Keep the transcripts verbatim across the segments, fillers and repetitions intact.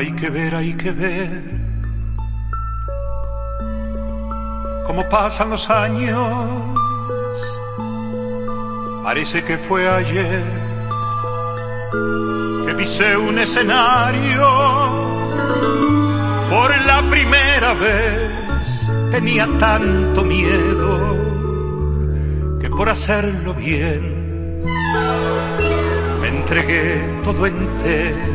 Hay que ver, hay que ver cómo pasan los años. Parece que fue ayer que pisé un escenario. Por la primera vez tenía tanto miedo que por hacerlo bien me entregué todo entero.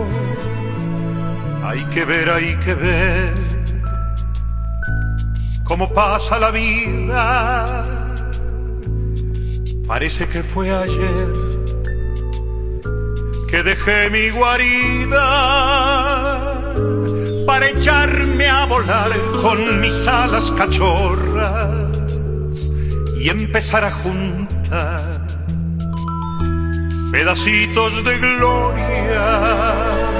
Hay que ver, hay que ver cómo pasa la vida. Parece que fue ayer que dejé mi guarida para echarme a volar con mis alas cachorras y empezar a juntar pedacitos de gloria.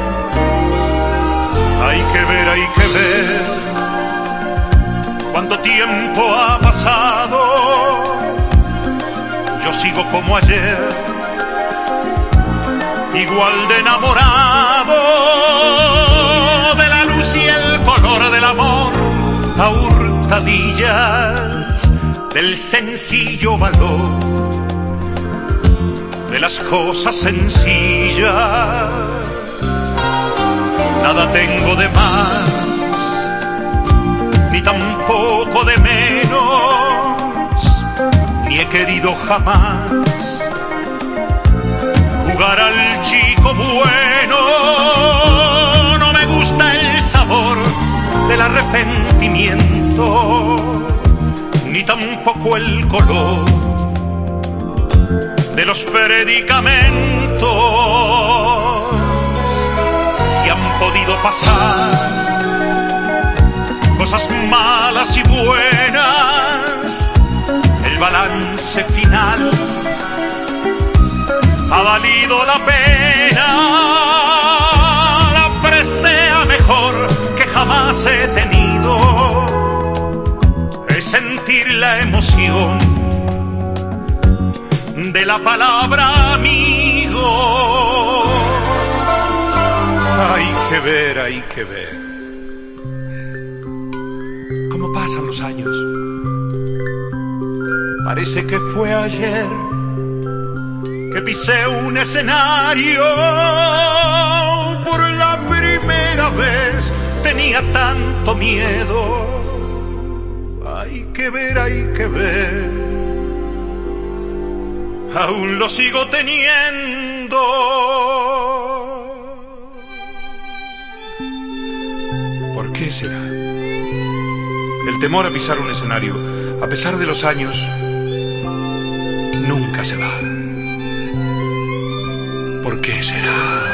Hay que ver, hay que ver cuánto tiempo ha pasado. Yo sigo como ayer, igual de enamorado de la luz y el color del amor, a hurtadillas del sencillo valor de las cosas sencillas. Nada tengo de más, ni tampoco de menos, ni he querido jamás jugar al chico bueno. No me gusta el sabor del arrepentimiento, ni tampoco el color de los predicamentos. Si han podido pasar cosas malas y buenas, el balance final ha valido la pena. La presea mejor que jamás he tenido es sentir la emoción de la palabra amigo. Hay que ver, hay que ver cómo pasan los años. Parece que fue ayer que pisé un escenario. Por la primera vez tenía tanto miedo. Hay que ver, hay que ver, aún lo sigo teniendo. ¿Por qué será? El temor a pisar un escenario, a pesar de los años, nunca se va. ¿Por qué será?